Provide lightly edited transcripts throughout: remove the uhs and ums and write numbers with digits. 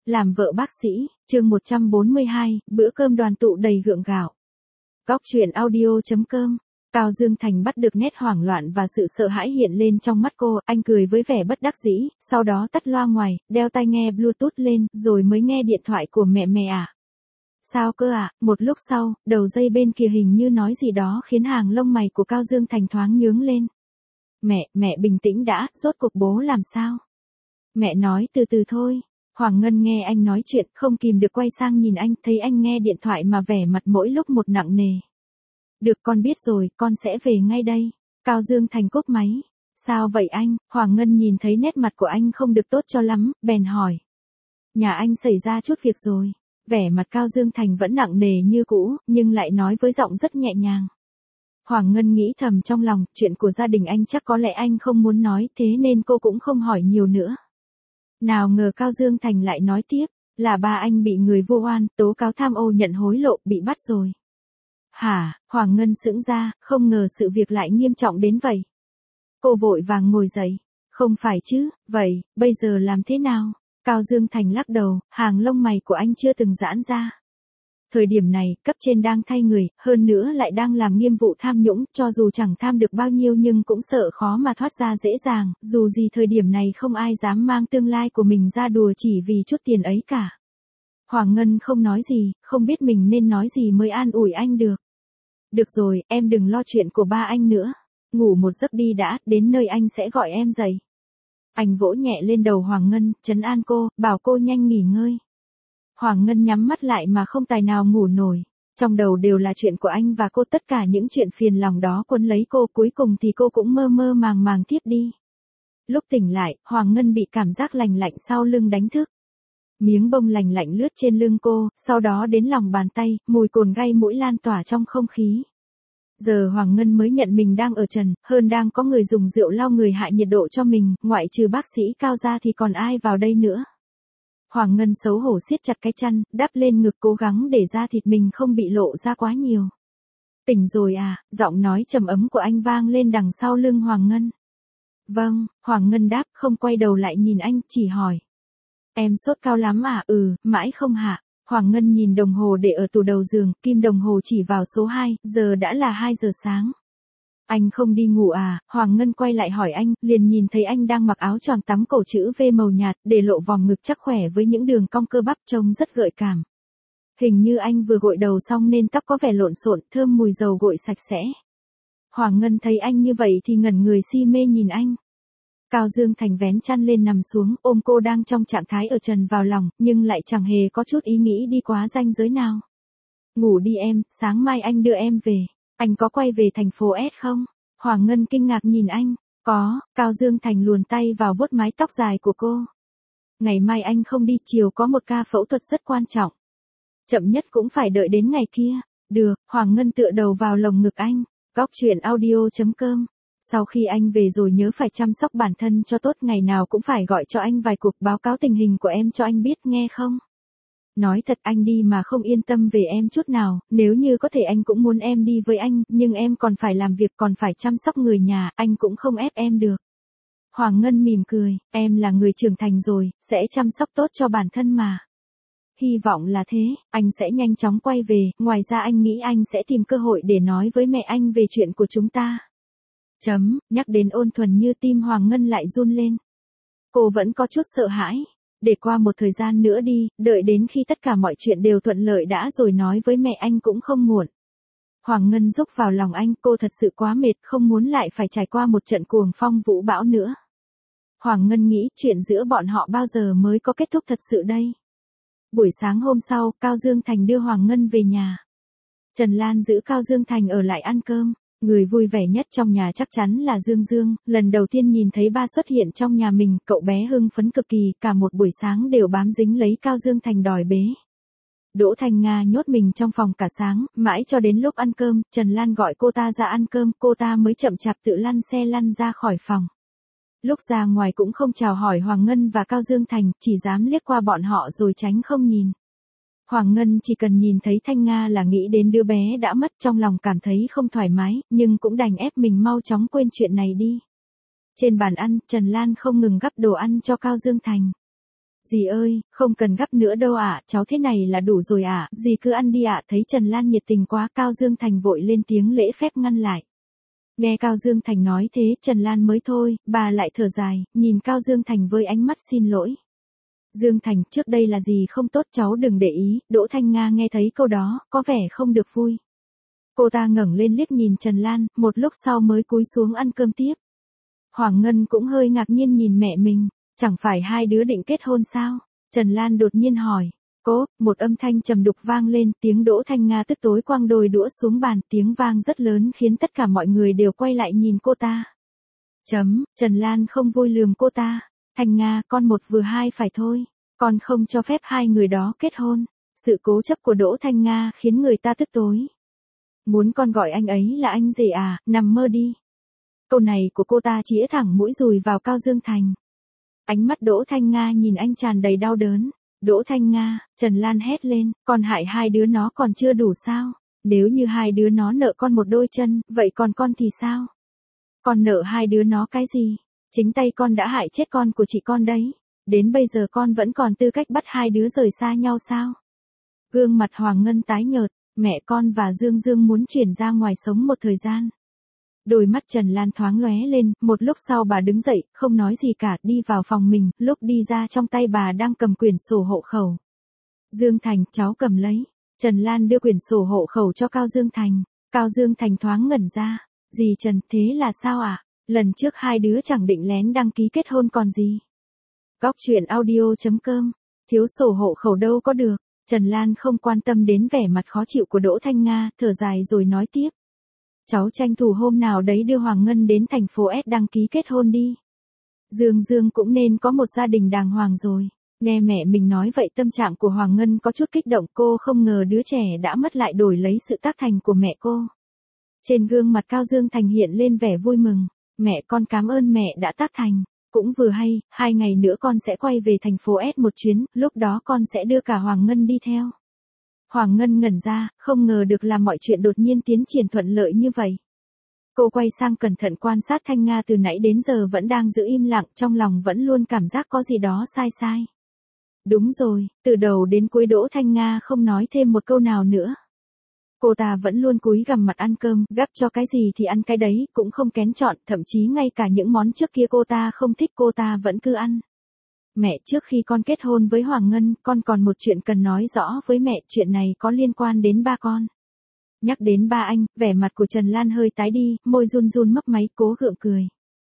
Làm vợ bác sĩ, chương 142, bữa cơm đoàn tụ đầy gượng gạo. Góc truyện audio.com. Cao Dương Thành bắt được nét hoảng loạn và sự sợ hãi hiện lên trong mắt cô, anh cười với vẻ bất đắc dĩ, sau đó tắt loa ngoài, đeo tai nghe Bluetooth lên, rồi mới nghe điện thoại của mẹ à. Sao cơ ạ? Một lúc sau, đầu dây bên kia hình như nói gì đó khiến hàng lông mày của Cao Dương Thành thoáng nhướng lên. Mẹ bình tĩnh đã, rốt cuộc bố làm sao? Mẹ nói từ từ thôi. Hoàng Ngân nghe anh nói chuyện, không kìm được quay sang nhìn anh, thấy anh nghe điện thoại mà vẻ mặt mỗi lúc một nặng nề. Được, con biết rồi, con sẽ về ngay đây. Cao Dương Thành cúp máy. Sao vậy anh? Hoàng Ngân nhìn thấy nét mặt của anh không được tốt cho lắm, bèn hỏi. Nhà anh xảy ra chút việc rồi. Vẻ mặt Cao Dương Thành vẫn nặng nề như cũ, nhưng lại nói với giọng rất nhẹ nhàng. Hoàng Ngân nghĩ thầm trong lòng, chuyện của gia đình anh chắc có lẽ anh không muốn nói, thế nên cô cũng không hỏi nhiều nữa. Nào ngờ Cao Dương Thành lại nói tiếp, là ba anh bị người vu oan, tố cáo tham ô nhận hối lộ, bị bắt rồi. Hả? Hoàng Ngân sững ra, không ngờ sự việc lại nghiêm trọng đến vậy. Cô vội vàng ngồi dậy. Không phải chứ, vậy, bây giờ làm thế nào? Cao Dương Thành lắc đầu, hàng lông mày của anh chưa từng giãn ra. Thời điểm này, cấp trên đang thay người, hơn nữa lại đang làm nghiêm vụ tham nhũng, cho dù chẳng tham được bao nhiêu nhưng cũng sợ khó mà thoát ra dễ dàng, dù gì thời điểm này không ai dám mang tương lai của mình ra đùa chỉ vì chút tiền ấy cả. Hoàng Ngân không nói gì, không biết mình nên nói gì mới an ủi anh được. Được rồi, em đừng lo chuyện của ba anh nữa. Ngủ một giấc đi đã, đến nơi anh sẽ gọi em dậy. Anh vỗ nhẹ lên đầu Hoàng Ngân, trấn an cô, bảo cô nhanh nghỉ ngơi. Hoàng Ngân nhắm mắt lại mà không tài nào ngủ nổi. Trong đầu đều là chuyện của anh và cô, tất cả những chuyện phiền lòng đó quấn lấy cô, cuối cùng thì cô cũng mơ mơ màng thiếp đi. Lúc tỉnh lại, Hoàng Ngân bị cảm giác lành lạnh sau lưng đánh thức. Miếng bông lành lạnh lướt trên lưng cô, sau đó đến lòng bàn tay, mùi cồn gây mũi lan tỏa trong không khí. Giờ Hoàng Ngân mới nhận mình đang ở trần, hơn đang có người dùng rượu lau người hạ nhiệt độ cho mình, ngoại trừ bác sĩ Cao ra thì còn ai vào đây nữa. Hoàng Ngân xấu hổ siết chặt cái chăn, đắp lên ngực cố gắng để da thịt mình không bị lộ ra quá nhiều. Tỉnh rồi à? Giọng nói trầm ấm của anh vang lên đằng sau lưng Hoàng Ngân. Vâng, Hoàng Ngân đáp, không quay đầu lại nhìn anh, chỉ hỏi. Em sốt cao lắm à? Mãi không hạ. Hoàng Ngân nhìn đồng hồ để ở tủ đầu giường, kim đồng hồ chỉ vào số 2, giờ đã là 2 giờ sáng. Anh không đi ngủ à? Hoàng Ngân quay lại hỏi anh, liền nhìn thấy anh đang mặc áo choàng tắm cổ chữ V màu nhạt, để lộ vòng ngực chắc khỏe với những đường cong cơ bắp trông rất gợi cảm. Hình như anh vừa gội đầu xong nên tóc có vẻ lộn xộn, thơm mùi dầu gội sạch sẽ. Hoàng Ngân thấy anh như vậy thì ngẩn người si mê nhìn anh. Cao Dương Thành vén chăn lên nằm xuống, ôm cô đang trong trạng thái ở trần vào lòng, nhưng lại chẳng hề có chút ý nghĩ đi quá ranh giới nào. Ngủ đi em, sáng mai anh đưa em về. Anh có quay về thành phố S không? Hoàng Ngân kinh ngạc nhìn anh. Có, Cao Dương Thành luồn tay vào vuốt mái tóc dài của cô. Ngày mai anh không đi, chiều có một ca phẫu thuật rất quan trọng. Chậm nhất cũng phải đợi đến ngày kia. Được, Hoàng Ngân tựa đầu vào lồng ngực anh. Góc truyện audio.com. Sau khi anh về rồi nhớ phải chăm sóc bản thân cho tốt, ngày nào cũng phải gọi cho anh vài cuộc báo cáo tình hình của em cho anh biết, nghe không? Nói thật, anh đi mà không yên tâm về em chút nào, nếu như có thể anh cũng muốn em đi với anh, nhưng em còn phải làm việc, còn phải chăm sóc người nhà, anh cũng không ép em được. Hoàng Ngân mỉm cười, em là người trưởng thành rồi, sẽ chăm sóc tốt cho bản thân mà. Hy vọng là thế, anh sẽ nhanh chóng quay về, ngoài ra anh nghĩ anh sẽ tìm cơ hội để nói với mẹ anh về chuyện của chúng ta. Nhắc đến ôn thuần như tim Hoàng Ngân lại run lên. Cô vẫn có chút sợ hãi. Để qua một thời gian nữa đi, đợi đến khi tất cả mọi chuyện đều thuận lợi đã rồi nói với mẹ anh cũng không muộn. Hoàng Ngân rúc vào lòng anh, cô thật sự quá mệt, không muốn lại phải trải qua một trận cuồng phong vũ bão nữa. Hoàng Ngân nghĩ chuyện giữa bọn họ bao giờ mới có kết thúc thật sự đây. Buổi sáng hôm sau, Cao Dương Thành đưa Hoàng Ngân về nhà. Trần Lan giữ Cao Dương Thành ở lại ăn cơm. Người vui vẻ nhất trong nhà chắc chắn là Dương Dương, lần đầu tiên nhìn thấy ba xuất hiện trong nhà mình, cậu bé hưng phấn cực kỳ, cả một buổi sáng đều bám dính lấy Cao Dương Thành đòi bế. Đỗ Thành Nga nhốt mình trong phòng cả sáng, mãi cho đến lúc ăn cơm, Trần Lan gọi cô ta ra ăn cơm, cô ta mới chậm chạp tự lăn xe lăn ra khỏi phòng. Lúc ra ngoài cũng không chào hỏi Hoàng Ngân và Cao Dương Thành, chỉ dám liếc qua bọn họ rồi tránh không nhìn. Hoàng Ngân chỉ cần nhìn thấy Thanh Nga là nghĩ đến đứa bé đã mất, trong lòng cảm thấy không thoải mái, nhưng cũng đành ép mình mau chóng quên chuyện này đi. Trên bàn ăn, Trần Lan không ngừng gắp đồ ăn cho Cao Dương Thành. Dì ơi, không cần gắp nữa đâu ạ, cháu thế này là đủ rồi ạ, dì cứ ăn đi ạ. Thấy Trần Lan nhiệt tình quá, Cao Dương Thành vội lên tiếng lễ phép ngăn lại. Nghe Cao Dương Thành nói thế, Trần Lan mới thôi, bà lại thở dài, nhìn Cao Dương Thành với ánh mắt xin lỗi. Dương Thành, trước đây là gì không tốt cháu đừng để ý. Đỗ Thanh Nga nghe thấy câu đó, có vẻ không được vui. Cô ta ngẩng lên liếc nhìn Trần Lan, một lúc sau mới cúi xuống ăn cơm tiếp. Hoàng Ngân cũng hơi ngạc nhiên nhìn mẹ mình, chẳng phải hai đứa định kết hôn sao? Trần Lan đột nhiên hỏi. Cố, một âm thanh trầm đục vang lên, tiếng Đỗ Thanh Nga tức tối quăng đôi đũa xuống bàn, tiếng vang rất lớn khiến tất cả mọi người đều quay lại nhìn cô ta. Trần Lan không vui lườm cô ta. Thanh Nga, con một vừa hai phải thôi, con không cho phép hai người đó kết hôn. Sự cố chấp của Đỗ Thanh Nga khiến người ta tức tối. Muốn con gọi anh ấy là anh rể à, nằm mơ đi. Câu này của cô ta chĩa thẳng mũi dùi vào Cao Dương Thành. Ánh mắt Đỗ Thanh Nga nhìn anh tràn đầy đau đớn. Đỗ Thanh Nga, Trần Lan hét lên, con hại hai đứa nó còn chưa đủ sao? Nếu như hai đứa nó nợ con một đôi chân, vậy còn con thì sao? Con nợ hai đứa nó cái gì? Chính tay con đã hại chết con của chị con đấy. Đến bây giờ con vẫn còn tư cách bắt hai đứa rời xa nhau sao? Gương mặt Hoàng Ngân tái nhợt, mẹ con và Dương Dương muốn chuyển ra ngoài sống một thời gian. Đôi mắt Trần Lan thoáng lóe lên, một lúc sau bà đứng dậy, không nói gì cả, đi vào phòng mình, lúc đi ra trong tay bà đang cầm quyển sổ hộ khẩu. Dương Thành, cháu cầm lấy. Trần Lan đưa quyển sổ hộ khẩu cho Cao Dương Thành. Cao Dương Thành thoáng ngẩn ra. Dì Trần, thế là sao ạ? Lần trước hai đứa chẳng định lén đăng ký kết hôn còn gì. Góc truyện audio.com. Thiếu sổ hộ khẩu đâu có được. Trần Lan không quan tâm đến vẻ mặt khó chịu của Đỗ Thanh Nga, thở dài rồi nói tiếp. Cháu tranh thủ hôm nào đấy đưa Hoàng Ngân đến thành phố S đăng ký kết hôn đi. Dương Dương cũng nên có một gia đình đàng hoàng rồi. Nghe mẹ mình nói vậy tâm trạng của Hoàng Ngân có chút kích động, cô không ngờ đứa trẻ đã mất lại đổi lấy sự tác thành của mẹ cô. Trên gương mặt Cao Dương Thành hiện lên vẻ vui mừng. Mẹ con cảm ơn mẹ đã tác thành. Cũng vừa hay, 2 ngày nữa con sẽ quay về thành phố S một chuyến, lúc đó con sẽ đưa cả Hoàng Ngân đi theo. Hoàng Ngân ngẩn ra, không ngờ được là mọi chuyện đột nhiên tiến triển thuận lợi như vậy. Cô quay sang cẩn thận quan sát Thanh Nga từ nãy đến giờ vẫn đang giữ im lặng, trong lòng vẫn luôn cảm giác có gì đó sai sai. Đúng rồi, từ đầu đến cuối Đỗ Thanh Nga không nói thêm một câu nào nữa. Cô ta vẫn luôn cúi gằm mặt ăn cơm, gắp cho cái gì thì ăn cái đấy, cũng không kén chọn, thậm chí ngay cả những món trước kia cô ta không thích cô ta vẫn cứ ăn. Mẹ, trước khi con kết hôn với Hoàng Ngân, con còn một chuyện cần nói rõ với mẹ, chuyện này có liên quan đến ba con. Nhắc đến ba anh, vẻ mặt của Trần Lan hơi tái đi, môi run run mấp máy, cố gượng cười.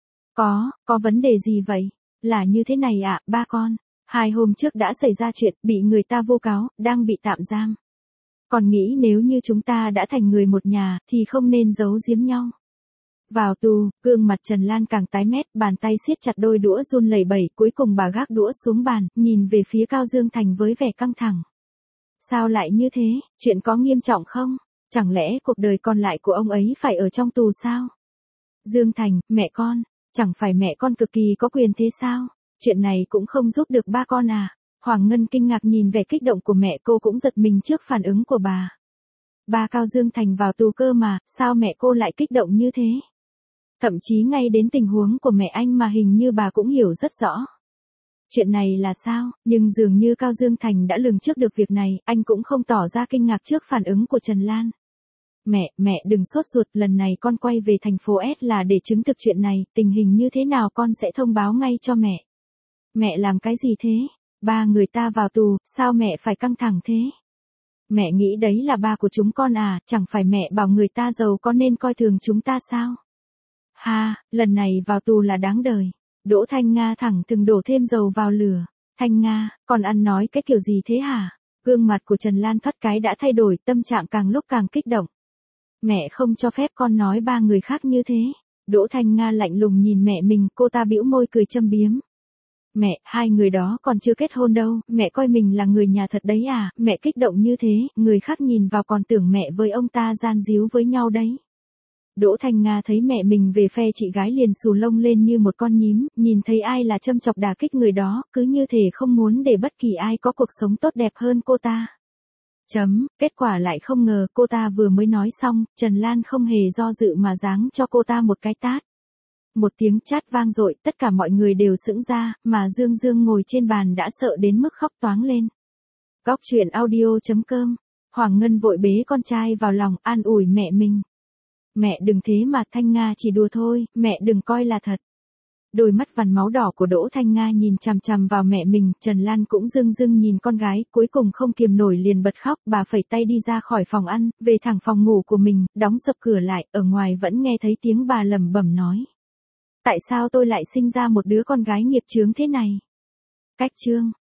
Có vấn đề gì vậy? Là như thế này ạ, ba con. 2 hôm trước đã xảy ra chuyện, bị người ta vô cáo, đang bị tạm giam. Còn nghĩ nếu như chúng ta đã thành người một nhà, thì không nên giấu giếm nhau. Vào tù, gương mặt Trần Lan càng tái mét, bàn tay siết chặt đôi đũa run lẩy bẩy, cuối cùng bà gác đũa xuống bàn, nhìn về phía Cao Dương Thành với vẻ căng thẳng. Sao lại như thế, chuyện có nghiêm trọng không? Chẳng lẽ cuộc đời còn lại của ông ấy phải ở trong tù sao? Dương Thành, mẹ con, chẳng phải mẹ con cực kỳ có quyền thế sao? Chuyện này cũng không giúp được ba con à? Hoàng Ngân kinh ngạc nhìn vẻ kích động của mẹ, cô cũng giật mình trước phản ứng của bà. Ba Cao Dương Thành vào tù cơ mà, sao mẹ cô lại kích động như thế? Thậm chí ngay đến tình huống của mẹ anh mà hình như bà cũng hiểu rất rõ. Chuyện này là sao, nhưng dường như Cao Dương Thành đã lường trước được việc này, anh cũng không tỏ ra kinh ngạc trước phản ứng của Trần Lan. Mẹ đừng sốt ruột, lần này con quay về thành phố S là để chứng thực chuyện này, tình hình như thế nào con sẽ thông báo ngay cho mẹ. Mẹ làm cái gì thế? Ba người ta vào tù, sao mẹ phải căng thẳng thế? Mẹ nghĩ đấy là ba của chúng con à, chẳng phải mẹ bảo người ta giàu có nên coi thường chúng ta sao? Ha, lần này vào tù là đáng đời. Đỗ Thanh Nga thẳng thừng đổ thêm dầu vào lửa. Thanh Nga, con ăn nói cái kiểu gì thế hả? Gương mặt của Trần Lan thoát cái đã thay đổi, tâm trạng càng lúc càng kích động. Mẹ không cho phép con nói ba người khác như thế. Đỗ Thanh Nga lạnh lùng nhìn mẹ mình, cô ta bĩu môi cười châm biếm. Mẹ, hai người đó còn chưa kết hôn đâu, mẹ coi mình là người nhà thật đấy à, mẹ kích động như thế, người khác nhìn vào còn tưởng mẹ với ông ta gian díu với nhau đấy. Đỗ Thanh Nga thấy mẹ mình về phe chị gái liền xù lông lên như một con nhím, nhìn thấy ai là châm chọc đả kích người đó, cứ như thể không muốn để bất kỳ ai có cuộc sống tốt đẹp hơn cô ta. Kết quả lại không ngờ cô ta vừa mới nói xong, Trần Lan không hề do dự mà giáng cho cô ta một cái tát. một tiếng chát vang dội, tất cả mọi người đều sững ra, mà Dương Dương ngồi trên bàn đã sợ đến mức khóc toáng lên. Góc truyện audio.com. Hoàng Ngân vội bế con trai vào lòng, an ủi mẹ mình. Mẹ đừng thế mà, Thanh Nga chỉ đùa thôi, mẹ đừng coi là thật. Đôi mắt vằn máu đỏ của Đỗ Thanh Nga nhìn chằm chằm vào mẹ mình, Trần Lan cũng rưng rưng nhìn con gái, cuối cùng không kiềm nổi liền bật khóc, bà phẩy tay đi ra khỏi phòng ăn, về thẳng phòng ngủ của mình, đóng sập cửa lại, ở ngoài vẫn nghe thấy tiếng bà lẩm bẩm nói. Tại sao tôi lại sinh ra một đứa con gái nghiệp chướng thế này? Cách chương